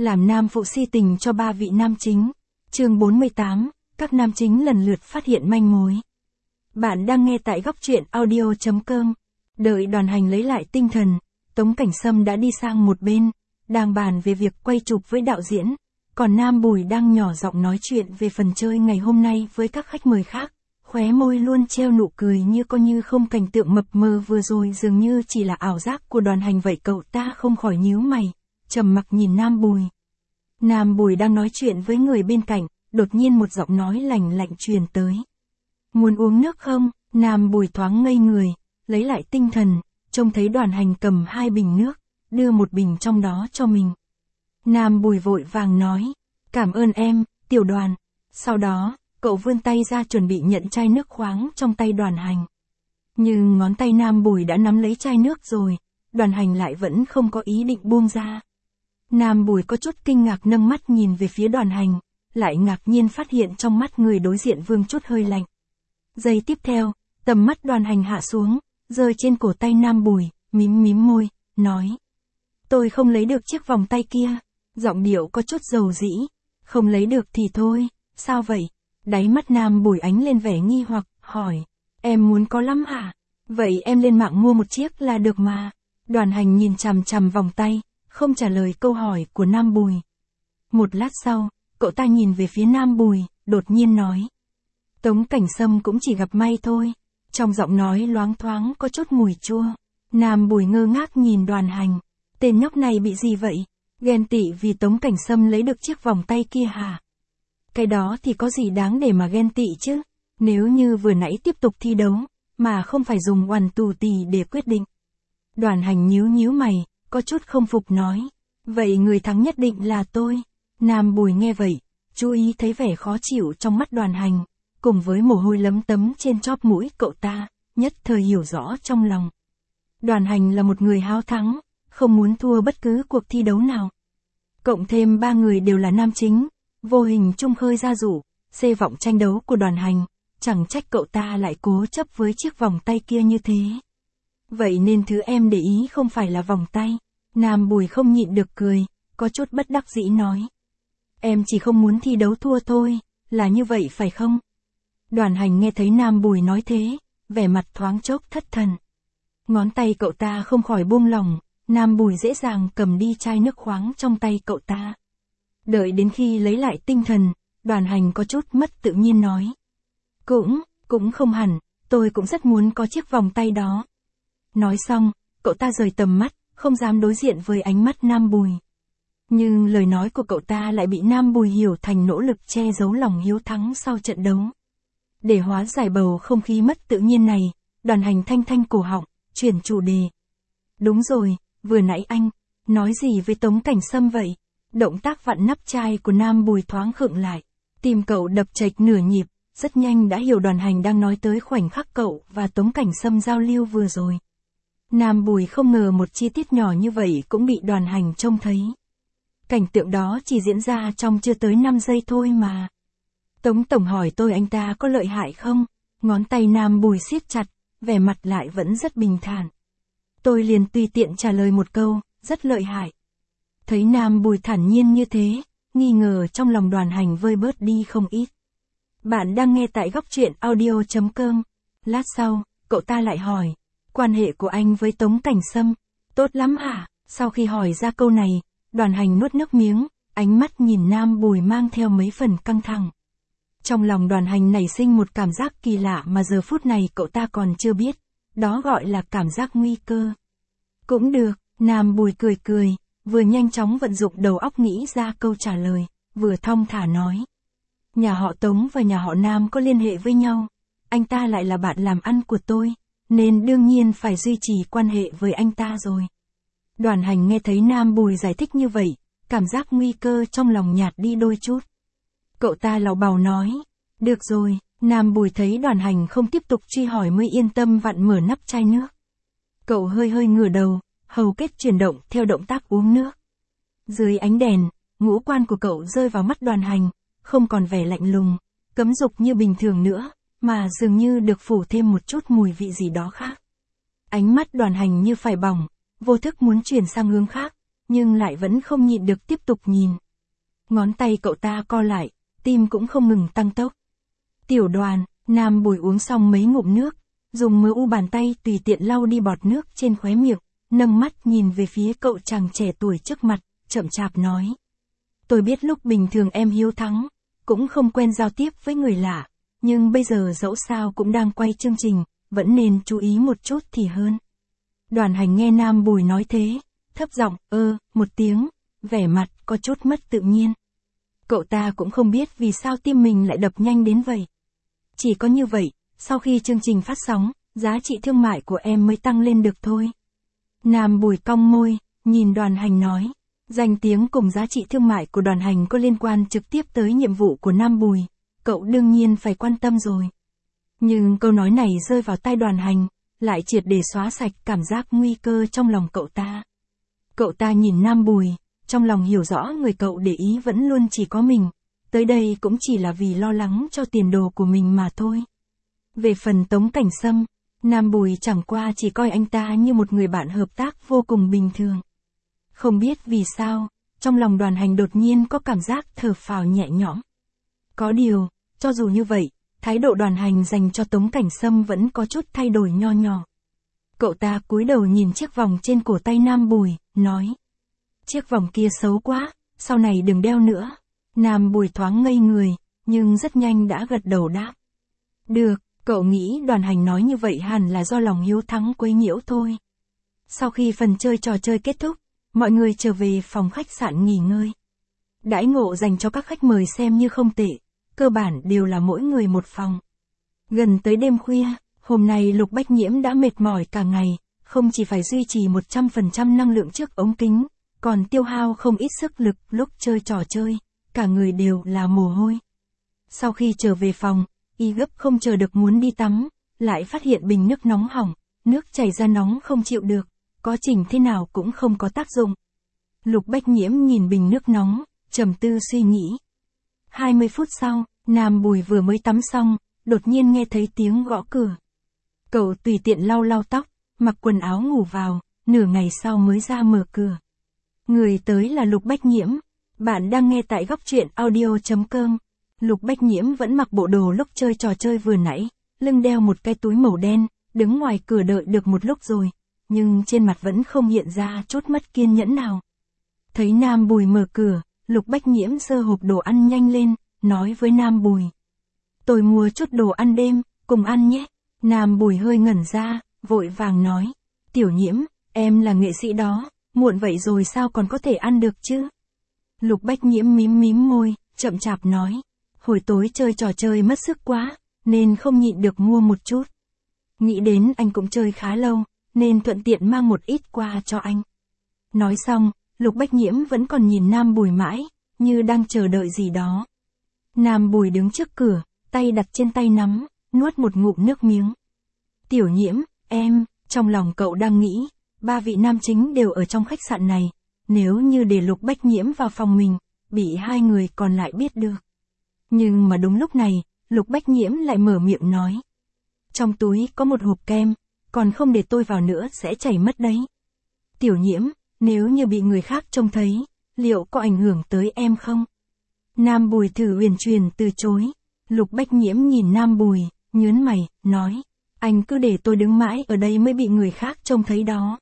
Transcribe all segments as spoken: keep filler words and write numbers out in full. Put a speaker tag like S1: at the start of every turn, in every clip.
S1: Làm nam phụ si tình cho ba vị nam chính. Chương bốn mươi tám, các nam chính lần lượt phát hiện manh mối. Bạn đang nghe tại góc truyện audio chấm com. Đợi Đoàn Hành lấy lại tinh thần, Tống Cảnh Sâm đã đi sang một bên, đang bàn về việc quay chụp với đạo diễn, còn Nam Bùi đang nhỏ giọng nói chuyện về phần chơi ngày hôm nay với các khách mời khác, khóe môi luôn treo nụ cười như có như không. Cảnh tượng mập mờ vừa rồi dường như chỉ là ảo giác của Đoàn Hành vậy. Cậu ta không khỏi nhíu mày, trầm mặc nhìn Nam Bùi. Nam Bùi đang nói chuyện với người bên cạnh, đột nhiên một giọng nói lành lạnh truyền tới. Muốn uống nước không? Nam Bùi thoáng ngây người, lấy lại tinh thần, trông thấy Đoàn Hành cầm hai bình nước, đưa một bình trong đó cho mình. Nam Bùi vội vàng nói, cảm ơn em, Tiểu Đoàn. Sau đó, cậu vươn tay ra chuẩn bị nhận chai nước khoáng trong tay Đoàn Hành. Nhưng ngón tay Nam Bùi đã nắm lấy chai nước rồi, Đoàn Hành lại vẫn không có ý định buông ra. Nam Bùi có chút kinh ngạc nâng mắt nhìn về phía Đoàn Hành, lại ngạc nhiên phát hiện trong mắt người đối diện vương chút hơi lạnh. Giây tiếp theo, tầm mắt Đoàn Hành hạ xuống, rơi trên cổ tay Nam Bùi, mím mím môi, nói. Tôi không lấy được chiếc vòng tay kia. Giọng điệu có chút dầu dĩ. Không lấy được thì thôi, sao vậy? Đáy mắt Nam Bùi ánh lên vẻ nghi hoặc, hỏi. Em muốn có lắm hả? Vậy em lên mạng mua một chiếc là được mà. Đoàn Hành nhìn chằm chằm vòng tay, không trả lời câu hỏi của Nam Bùi. Một lát sau, cậu ta nhìn về phía Nam Bùi, đột nhiên nói. Tống Cảnh Sâm cũng chỉ gặp may thôi. Trong giọng nói loáng thoáng có chút mùi chua. Nam Bùi ngơ ngác nhìn Đoàn Hành. Tên nhóc này bị gì vậy? Ghen tị vì Tống Cảnh Sâm lấy được chiếc vòng tay kia hả? Cái đó thì có gì đáng để mà ghen tị chứ? Nếu như vừa nãy tiếp tục thi đấu, mà không phải dùng oằn tù tì để quyết định. Đoàn Hành nhíu nhíu mày, có chút không phục nói. Vậy người thắng nhất định là tôi. Nam Bùi nghe vậy, chú ý thấy vẻ khó chịu trong mắt Đoàn Hành, cùng với mồ hôi lấm tấm trên chóp mũi cậu ta, nhất thời hiểu rõ trong lòng. Đoàn Hành là một người háo thắng, không muốn thua bất cứ cuộc thi đấu nào. Cộng thêm ba người đều là nam chính, vô hình chung khơi ra rủ, xê vọng tranh đấu của Đoàn Hành, chẳng trách cậu ta lại cố chấp với chiếc vòng tay kia như thế. Vậy nên thứ em để ý không phải là vòng tay. Nam Bùi không nhịn được cười, có chút bất đắc dĩ nói. Em chỉ không muốn thi đấu thua thôi, là như vậy phải không? Đoàn Hành nghe thấy Nam Bùi nói thế, vẻ mặt thoáng chốc thất thần. Ngón tay cậu ta không khỏi buông lỏng, Nam Bùi dễ dàng cầm đi chai nước khoáng trong tay cậu ta. Đợi đến khi lấy lại tinh thần, Đoàn Hành có chút mất tự nhiên nói. Cũng, cũng không hẳn, tôi cũng rất muốn có chiếc vòng tay đó. Nói xong, cậu ta rời tầm mắt, không dám đối diện với ánh mắt Nam Bùi. Nhưng lời nói của cậu ta lại bị Nam Bùi hiểu thành nỗ lực che giấu lòng hiếu thắng sau trận đấu. Để hóa giải bầu không khí mất tự nhiên này, Đoàn Hành thanh thanh cổ họng, chuyển chủ đề. Đúng rồi, vừa nãy anh, nói gì với Tống Cảnh Sâm vậy? Động tác vặn nắp chai của Nam Bùi thoáng khựng lại. Tim cậu đập chệch nửa nhịp, rất nhanh đã hiểu Đoàn Hành đang nói tới khoảnh khắc cậu và Tống Cảnh Sâm giao lưu vừa rồi. Nam Bùi không ngờ một chi tiết nhỏ như vậy cũng bị Đoàn Hành trông thấy. Cảnh tượng đó chỉ diễn ra trong chưa tới năm giây thôi mà. Tống Tổng hỏi tôi anh ta có lợi hại không? Ngón tay Nam Bùi siết chặt, vẻ mặt lại vẫn rất bình thản. Tôi liền tùy tiện trả lời một câu, rất lợi hại. Thấy Nam Bùi thản nhiên như thế, nghi ngờ trong lòng Đoàn Hành vơi bớt đi không ít. Bạn đang nghe tại góc truyện audio chấm com. Lát sau, cậu ta lại hỏi, quan hệ của anh với Tống Cảnh Sâm, tốt lắm hả? Sau khi hỏi ra câu này, Đoàn Hành nuốt nước miếng, ánh mắt nhìn Nam Bùi mang theo mấy phần căng thẳng. Trong lòng Đoàn Hành nảy sinh một cảm giác kỳ lạ mà giờ phút này cậu ta còn chưa biết, đó gọi là cảm giác nguy cơ. Cũng được, Nam Bùi cười cười, vừa nhanh chóng vận dụng đầu óc nghĩ ra câu trả lời, vừa thong thả nói. Nhà họ Tống và nhà họ Nam có liên hệ với nhau, anh ta lại là bạn làm ăn của tôi, nên đương nhiên phải duy trì quan hệ với anh ta rồi. Đoàn Hành nghe thấy Nam Bùi giải thích như vậy, cảm giác nguy cơ trong lòng nhạt đi đôi chút. Cậu ta lảo bào nói, được rồi. Nam Bùi thấy Đoàn Hành không tiếp tục truy hỏi mới yên tâm vặn mở nắp chai nước. Cậu hơi hơi ngửa đầu, hầu kết chuyển động theo động tác uống nước. Dưới ánh đèn, ngũ quan của cậu rơi vào mắt Đoàn Hành, không còn vẻ lạnh lùng, cấm dục như bình thường nữa, mà dường như được phủ thêm một chút mùi vị gì đó khác. Ánh mắt Đoàn Hành như phải bỏng, vô thức muốn chuyển sang hướng khác, nhưng lại vẫn không nhịn được tiếp tục nhìn. Ngón tay cậu ta co lại, tim cũng không ngừng tăng tốc. Tiểu Đoàn, Nam Bùi uống xong mấy ngụm nước, dùng mờ u bàn tay tùy tiện lau đi bọt nước trên khóe miệng, nâng mắt nhìn về phía cậu chàng trẻ tuổi trước mặt, chậm chạp nói. Tôi biết lúc bình thường em hiếu thắng, cũng không quen giao tiếp với người lạ, nhưng bây giờ dẫu sao cũng đang quay chương trình, vẫn nên chú ý một chút thì hơn. Đoàn Hành nghe Nam Bùi nói thế, thấp giọng, ơ, một tiếng, vẻ mặt có chút mất tự nhiên. Cậu ta cũng không biết vì sao tim mình lại đập nhanh đến vậy. Chỉ có như vậy, sau khi chương trình phát sóng, giá trị thương mại của em mới tăng lên được thôi. Nam Bùi cong môi, nhìn Đoàn Hành nói. Danh tiếng cùng giá trị thương mại của Đoàn Hành có liên quan trực tiếp tới nhiệm vụ của Nam Bùi, cậu đương nhiên phải quan tâm rồi. Nhưng câu nói này rơi vào tai Đoàn Hành, lại triệt để xóa sạch cảm giác nguy cơ trong lòng cậu ta. Cậu ta nhìn Nam Bùi, trong lòng hiểu rõ người cậu để ý vẫn luôn chỉ có mình, tới đây cũng chỉ là vì lo lắng cho tiền đồ của mình mà thôi. Về phần Tống Cảnh Sâm, Nam Bùi chẳng qua chỉ coi anh ta như một người bạn hợp tác vô cùng bình thường. Không biết vì sao, trong lòng Đoàn Hành đột nhiên có cảm giác thở phào nhẹ nhõm. Có điều, cho dù như vậy, thái độ Đoàn Hành dành cho Tống Cảnh Sâm vẫn có chút thay đổi nho nhỏ. Cậu ta cúi đầu nhìn chiếc vòng trên cổ tay Nam Bùi, nói. Chiếc vòng kia xấu quá, sau này đừng đeo nữa. Nam Bùi thoáng ngây người, nhưng rất nhanh đã gật đầu đáp. Được, cậu nghĩ Đoàn Hành nói như vậy hẳn là do lòng hiếu thắng quấy nhiễu thôi. Sau khi phần chơi trò chơi kết thúc, mọi người trở về phòng khách sạn nghỉ ngơi. Đãi ngộ dành cho các khách mời xem như không tệ, cơ bản đều là mỗi người một phòng. Gần tới đêm khuya, hôm nay Lục Bách Nhiễm đã mệt mỏi cả ngày, không chỉ phải duy trì một trăm phần trăm năng lượng trước ống kính, còn tiêu hao không ít sức lực lúc chơi trò chơi, cả người đều là mồ hôi. Sau khi trở về phòng, y gấp không chờ được muốn đi tắm, lại phát hiện bình nước nóng hỏng, nước chảy ra nóng không chịu được, có chỉnh thế nào cũng không có tác dụng. Lục Bách Nhiễm nhìn bình nước nóng, trầm tư suy nghĩ. hai mươi phút sau, Nam Bùi vừa mới tắm xong, đột nhiên nghe thấy tiếng gõ cửa. Cậu tùy tiện lau lau tóc, mặc quần áo ngủ vào, nửa ngày sau mới ra mở cửa. Người tới là Lục Bách Nhiễm. Bạn đang nghe tại góc truyện audio chấm com. Lục Bách Nhiễm vẫn mặc bộ đồ lúc chơi trò chơi vừa nãy, lưng đeo một cái túi màu đen, đứng ngoài cửa đợi được một lúc rồi, nhưng trên mặt vẫn không hiện ra chút mất kiên nhẫn nào. Thấy Nam Bùi mở cửa, Lục Bách Nhiễm giơ hộp đồ ăn nhanh lên, nói với Nam Bùi. Tôi mua chút đồ ăn đêm, cùng ăn nhé. Nam Bùi hơi ngẩn ra, vội vàng nói. Tiểu Nhiễm, em là nghệ sĩ đó, muộn vậy rồi sao còn có thể ăn được chứ? Lục Bách Nhiễm mím mím môi, chậm chạp nói. Hồi tối chơi trò chơi mất sức quá, nên không nhịn được mua một chút. Nghĩ đến anh cũng chơi khá lâu, nên thuận tiện mang một ít qua cho anh. Nói xong, Lục Bách Nhiễm vẫn còn nhìn Nam Bùi mãi, như đang chờ đợi gì đó. Nam Bùi đứng trước cửa, tay đặt trên tay nắm, nuốt một ngụm nước miếng. Tiểu Nhiễm, em, trong lòng cậu đang nghĩ, ba vị nam chính đều ở trong khách sạn này, nếu như để Lục Bách Nhiễm vào phòng mình, bị hai người còn lại biết được. Nhưng mà đúng lúc này, Lục Bách Nhiễm lại mở miệng nói. Trong túi có một hộp kem, còn không để tôi vào nữa sẽ chảy mất đấy. Tiểu Nhiễm, nếu như bị người khác trông thấy, liệu có ảnh hưởng tới em không? Nam Bùi thử uyển chuyển từ chối. Lục Bách Nhiễm nhìn Nam Bùi, nhớn mày, nói. Anh cứ để tôi đứng mãi ở đây mới bị người khác trông thấy đó.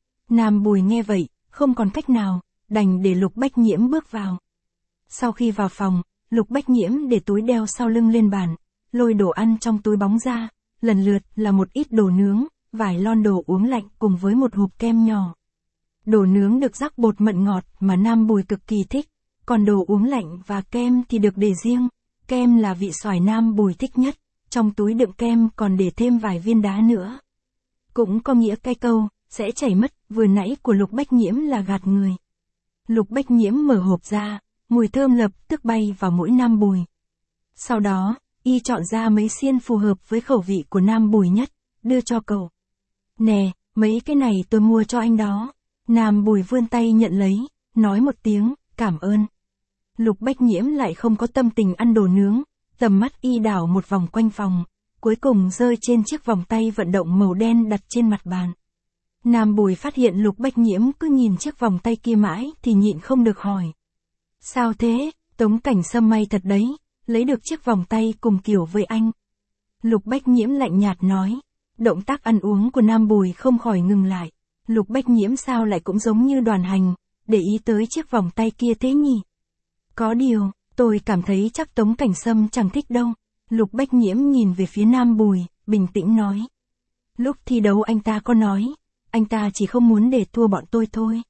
S1: Nam Bùi nghe vậy, không còn cách nào, đành để Lục Bách Nhiễm bước vào. Sau khi vào phòng, Lục Bách Nhiễm để túi đeo sau lưng lên bàn, lôi đồ ăn trong túi bóng ra, lần lượt là một ít đồ nướng, vài lon đồ uống lạnh cùng với một hộp kem nhỏ. Đồ nướng được rắc bột mận ngọt mà Nam Bùi cực kỳ thích, còn đồ uống lạnh và kem thì được để riêng, kem là vị xoài Nam Bùi thích nhất, trong túi đựng kem còn để thêm vài viên đá nữa. Cũng có nghĩa cái câu, sẽ chảy mất, vừa nãy của Lục Bách Nhiễm là gạt người. Lục Bách Nhiễm mở hộp ra, mùi thơm lập tức bay vào mũi Nam Bùi. Sau đó, y chọn ra mấy xiên phù hợp với khẩu vị của Nam Bùi nhất, đưa cho cậu. Nè, mấy cái này tôi mua cho anh đó. Nam Bùi vươn tay nhận lấy, nói một tiếng, cảm ơn. Lục Bách Nhiễm lại không có tâm tình ăn đồ nướng, tầm mắt y đảo một vòng quanh phòng, cuối cùng rơi trên chiếc vòng tay vận động màu đen đặt trên mặt bàn. Nam Bùi phát hiện Lục Bách Nhiễm cứ nhìn chiếc vòng tay kia mãi thì nhịn không được hỏi. Sao thế, Tống Cảnh Sâm may thật đấy, lấy được chiếc vòng tay cùng kiểu với anh. Lục Bách Nhiễm lạnh nhạt nói. Động tác ăn uống của Nam Bùi không khỏi ngừng lại. Lục Bách Nhiễm sao lại cũng giống như Đoàn Hành, để ý tới chiếc vòng tay kia thế nhỉ? Có điều, tôi cảm thấy chắc Tống Cảnh Sâm chẳng thích đâu. Lục Bách Nhiễm nhìn về phía Nam Bùi, bình tĩnh nói. Lúc thi đấu anh ta có nói, anh ta chỉ không muốn để thua bọn tôi thôi.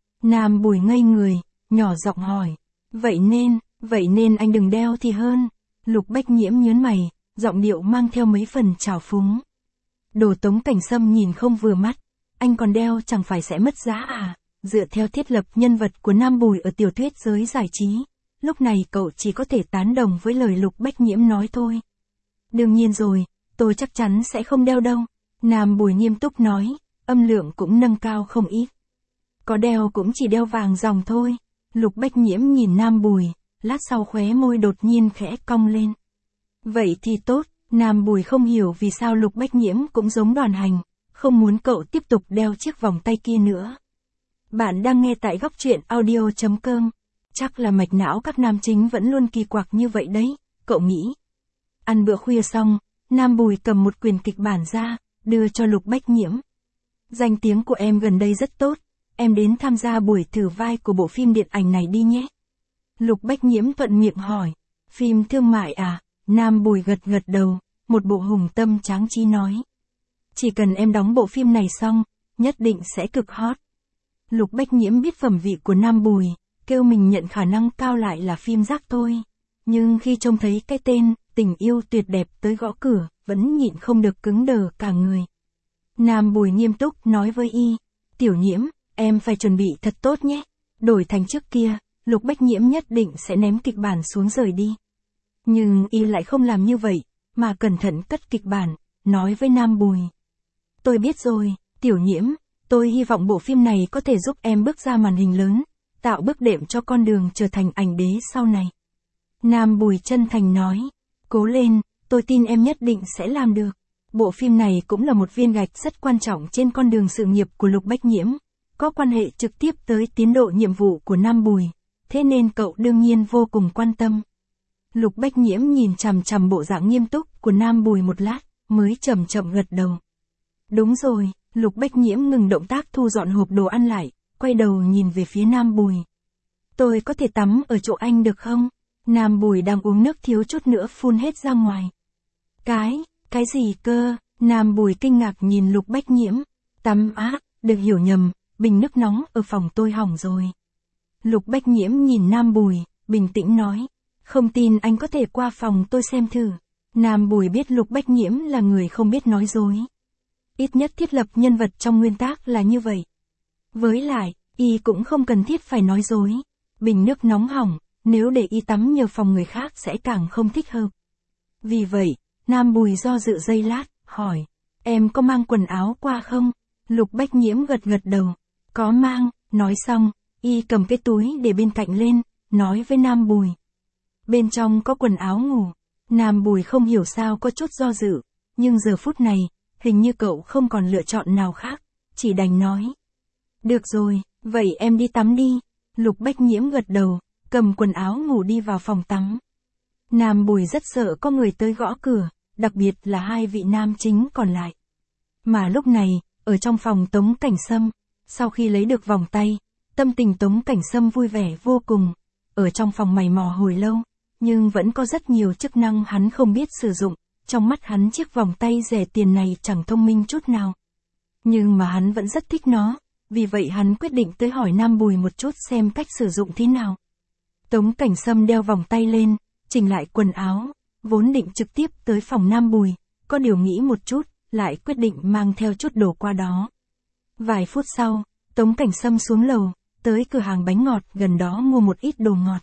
S1: Nam Bùi ngây người, nhỏ giọng hỏi. Vậy nên, vậy nên anh đừng đeo thì hơn. Lục Bách Nhiễm nhớn mày, giọng điệu mang theo mấy phần trào phúng. Đồ Tống Cảnh Sâm nhìn không vừa mắt, anh còn đeo chẳng phải sẽ mất giá à? Dựa theo thiết lập nhân vật của Nam Bùi ở tiểu thuyết giới giải trí, lúc này cậu chỉ có thể tán đồng với lời Lục Bách Nhiễm nói thôi. Đương nhiên rồi, tôi chắc chắn sẽ không đeo đâu. Nam Bùi nghiêm túc nói, âm lượng cũng nâng cao không ít. Có đeo cũng chỉ đeo vàng dòng thôi. Lục Bách Nhiễm nhìn Nam Bùi, lát sau khóe môi đột nhiên khẽ cong lên. Vậy thì tốt. Nam Bùi không hiểu vì sao Lục Bách Nhiễm cũng giống Đoàn Hành, không muốn cậu tiếp tục đeo chiếc vòng tay kia nữa. Bạn đang nghe tại góc truyện audio chấm com. Chắc là mạch não các nam chính vẫn luôn kỳ quặc như vậy đấy, cậu nghĩ. Ăn bữa khuya xong, Nam Bùi cầm một quyển kịch bản ra, đưa cho Lục Bách Nhiễm. Danh tiếng của em gần đây rất tốt, em đến tham gia buổi thử vai của bộ phim điện ảnh này đi nhé. Lục Bách Nhiễm thuận miệng hỏi, phim thương mại à? Nam Bùi gật gật đầu, một bộ hùng tâm tráng trí nói. Chỉ cần em đóng bộ phim này xong, nhất định sẽ cực hot. Lục Bách Nhiễm biết phẩm vị của Nam Bùi, kêu mình nhận khả năng cao lại là phim rác thôi. Nhưng khi trông thấy cái tên, tình yêu tuyệt đẹp tới gõ cửa, vẫn nhịn không được cứng đờ cả người. Nam Bùi nghiêm túc nói với y, Tiểu Nhiễm, em phải chuẩn bị thật tốt nhé. Đổi thành trước kia, Lục Bách Nhiễm nhất định sẽ ném kịch bản xuống rời đi. Nhưng y lại không làm như vậy, mà cẩn thận cất kịch bản, nói với Nam Bùi. Tôi biết rồi, Tiểu Nhiễm, tôi hy vọng bộ phim này có thể giúp em bước ra màn hình lớn, tạo bước đệm cho con đường trở thành ảnh đế sau này. Nam Bùi chân thành nói, cố lên, tôi tin em nhất định sẽ làm được. Bộ phim này cũng là một viên gạch rất quan trọng trên con đường sự nghiệp của Lục Bách Nhiễm, có quan hệ trực tiếp tới tiến độ nhiệm vụ của Nam Bùi, thế nên cậu đương nhiên vô cùng quan tâm. Lục Bách Nhiễm nhìn chằm chằm bộ dạng nghiêm túc của Nam Bùi một lát, mới chậm chậm gật đầu. Đúng rồi, Lục Bách Nhiễm ngừng động tác thu dọn hộp đồ ăn lại, quay đầu nhìn về phía Nam Bùi. Tôi có thể tắm ở chỗ anh được không? Nam Bùi đang uống nước thiếu chút nữa phun hết ra ngoài. Cái, cái gì cơ? Nam Bùi kinh ngạc nhìn Lục Bách Nhiễm. Tắm á, đừng hiểu nhầm, bình nước nóng ở phòng tôi hỏng rồi. Lục Bách Nhiễm nhìn Nam Bùi, bình tĩnh nói. Không tin anh có thể qua phòng tôi xem thử. Nam Bùi biết Lục Bách Nhiễm là người không biết nói dối. Ít nhất thiết lập nhân vật trong nguyên tác là như vậy. Với lại, y cũng không cần thiết phải nói dối. Bình nước nóng hỏng, nếu để y tắm nhờ phòng người khác sẽ càng không thích hợp. Vì vậy, Nam Bùi do dự giây lát, hỏi. Em có mang quần áo qua không? Lục Bách Nhiễm gật gật đầu. Có mang, nói xong, y cầm cái túi để bên cạnh lên, nói với Nam Bùi. Bên trong có quần áo ngủ. Nam Bùi không hiểu sao có chút do dự, nhưng giờ phút này, hình như cậu không còn lựa chọn nào khác, chỉ đành nói. Được rồi, vậy em đi tắm đi. Lục Bách Nhiễm gật đầu, cầm quần áo ngủ đi vào phòng tắm. Nam Bùi rất sợ có người tới gõ cửa, đặc biệt là hai vị nam chính còn lại. Mà lúc này, ở trong phòng Tống Cảnh Sâm, sau khi lấy được vòng tay, tâm tình Tống Cảnh Sâm vui vẻ vô cùng. Ở trong phòng mày mò hồi lâu, nhưng vẫn có rất nhiều chức năng hắn không biết sử dụng, trong mắt hắn chiếc vòng tay rẻ tiền này chẳng thông minh chút nào. Nhưng mà hắn vẫn rất thích nó, vì vậy hắn quyết định tới hỏi Nam Bùi một chút xem cách sử dụng thế nào. Tống Cảnh Sâm đeo vòng tay lên, chỉnh lại quần áo, vốn định trực tiếp tới phòng Nam Bùi, có điều nghĩ một chút, lại quyết định mang theo chút đồ qua đó. Vài phút sau, Tống Cảnh Sâm xuống lầu, tới cửa hàng bánh ngọt gần đó mua một ít đồ ngọt.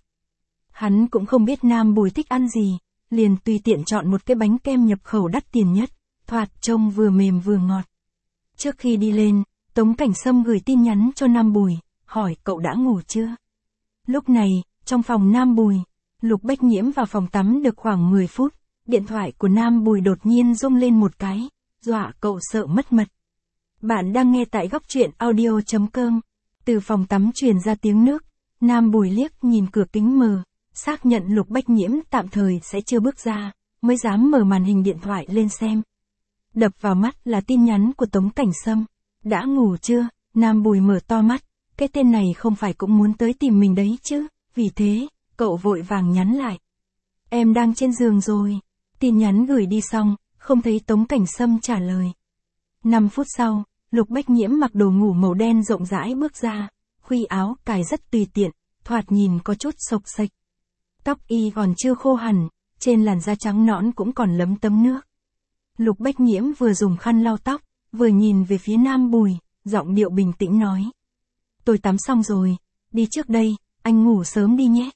S1: Hắn cũng không biết Nam Bùi thích ăn gì, liền tùy tiện chọn một cái bánh kem nhập khẩu đắt tiền nhất, thoạt trông vừa mềm vừa ngọt. Trước khi đi lên, Tống Cảnh Sâm gửi tin nhắn cho Nam Bùi, hỏi cậu đã ngủ chưa? Lúc này, trong phòng Nam Bùi, Lục Bách Nhiễm vào phòng tắm được khoảng mười phút, điện thoại của Nam Bùi đột nhiên rung lên một cái, dọa cậu sợ mất mật. Bạn đang nghe tại góc truyện audio chấm com. Từ phòng tắm truyền ra tiếng nước, Nam Bùi liếc nhìn cửa kính mờ, xác nhận Lục Bách Nhiễm tạm thời sẽ chưa bước ra, mới dám mở màn hình điện thoại lên xem. Đập vào mắt là tin nhắn của Tống Cảnh Sâm. Đã ngủ chưa? Nam Bùi mở to mắt, cái tên này không phải cũng muốn tới tìm mình đấy chứ, vì thế, cậu vội vàng nhắn lại. Em đang trên giường rồi. Tin nhắn gửi đi xong, không thấy Tống Cảnh Sâm trả lời. năm phút sau, Lục Bách Nhiễm mặc đồ ngủ màu đen rộng rãi bước ra, khuy áo cài rất tùy tiện, thoạt nhìn có chút xộc xệch. Tóc y còn chưa khô hẳn, trên làn da trắng nõn cũng còn lấm tấm nước. Lục Bách Nhiễm vừa dùng khăn lau tóc, vừa nhìn về phía Nam Bùi, giọng điệu bình tĩnh nói. Tôi tắm xong rồi, đi trước đây, anh ngủ sớm đi nhé.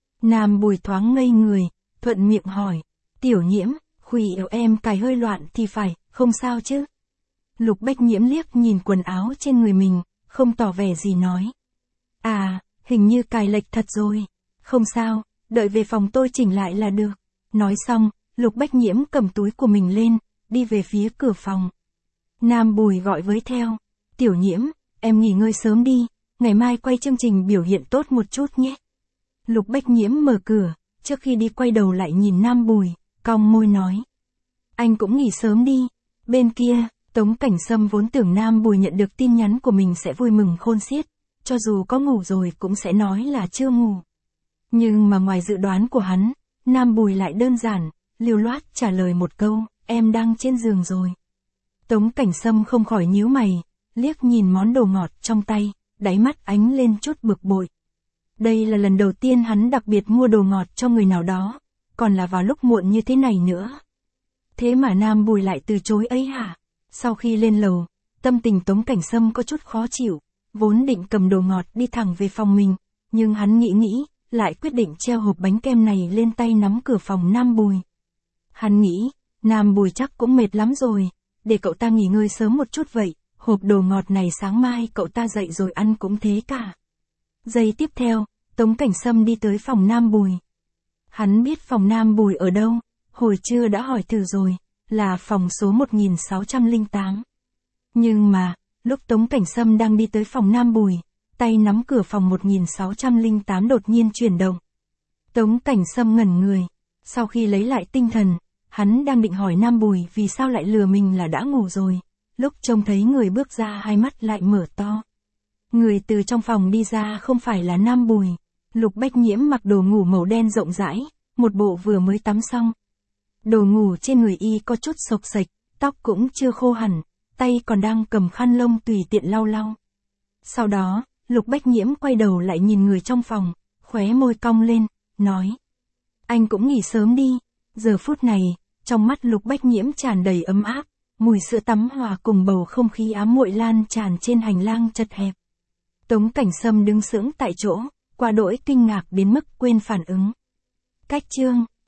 S1: Nam Bùi thoáng ngây người, thuận miệng hỏi. Tiểu Nhiễm, khuy áo em cài hơi loạn thì phải, không sao chứ? Lục Bách Nhiễm liếc nhìn quần áo trên người mình, không tỏ vẻ gì nói. À, hình như cài lệch thật rồi. Không sao, đợi về phòng tôi chỉnh lại là được. Nói xong, Lục Bách Nhiễm cầm túi của mình lên, đi về phía cửa phòng. Nam Bùi gọi với theo. Tiểu Nhiễm, em nghỉ ngơi sớm đi, ngày mai quay chương trình biểu hiện tốt một chút nhé. Lục Bách Nhiễm mở cửa, trước khi đi quay đầu lại nhìn Nam Bùi, cong môi nói. Anh cũng nghỉ sớm đi. Bên kia, Tống Cảnh Sâm vốn tưởng Nam Bùi nhận được tin nhắn của mình sẽ vui mừng khôn xiết, cho dù có ngủ rồi cũng sẽ nói là chưa ngủ. Nhưng mà ngoài dự đoán của hắn, Nam Bùi lại đơn giản, lưu loát trả lời một câu, em đang trên giường rồi. Tống Cảnh Sâm không khỏi nhíu mày, liếc nhìn món đồ ngọt trong tay, đáy mắt ánh lên chút bực bội. Đây là lần đầu tiên hắn đặc biệt mua đồ ngọt cho người nào đó, còn là vào lúc muộn như thế này nữa. Thế mà Nam Bùi lại từ chối ấy hả? Sau khi lên lầu, tâm tình Tống Cảnh Sâm có chút khó chịu, vốn định cầm đồ ngọt đi thẳng về phòng mình, nhưng hắn nghĩ nghĩ, lại quyết định treo hộp bánh kem này lên tay nắm cửa phòng Nam Bùi. Hắn nghĩ, Nam Bùi chắc cũng mệt lắm rồi, để cậu ta nghỉ ngơi sớm một chút vậy, hộp đồ ngọt này sáng mai cậu ta dậy rồi ăn cũng thế cả. Giây tiếp theo, Tống Cảnh Sâm đi tới phòng Nam Bùi. Hắn biết phòng Nam Bùi ở đâu, hồi trưa đã hỏi thử rồi, là phòng số một nghìn sáu trăm lẻ tám. Nhưng mà, lúc Tống Cảnh Sâm đang đi tới phòng Nam Bùi, tay nắm cửa phòng một nghìn sáu trăm lẻ tám đột nhiên chuyển động. Tống Cảnh Sâm ngẩn người, sau khi lấy lại tinh thần, hắn đang định hỏi Nam Bùi vì sao lại lừa mình là đã ngủ rồi, lúc trông thấy người bước ra hai mắt lại mở to. Người từ trong phòng đi ra không phải là Nam Bùi. Lục Bách Nhiễm mặc đồ ngủ màu đen rộng rãi, một bộ vừa mới tắm xong. Đồ ngủ trên người y có chút xộc xệch, tóc cũng chưa khô hẳn, tay còn đang cầm khăn lông tùy tiện lau lau. Sau đó, Lục Bách Nhiễm quay đầu lại nhìn người trong phòng, khóe môi cong lên, nói. Anh cũng nghỉ sớm đi. Giờ phút này, trong mắt Lục Bách Nhiễm tràn đầy ấm áp, mùi sữa tắm hòa cùng bầu không khí ám muội lan tràn trên hành lang chật hẹp. Tống Cảnh Sâm đứng sững tại chỗ, quá đỗi kinh ngạc đến mức quên phản ứng. Cách chương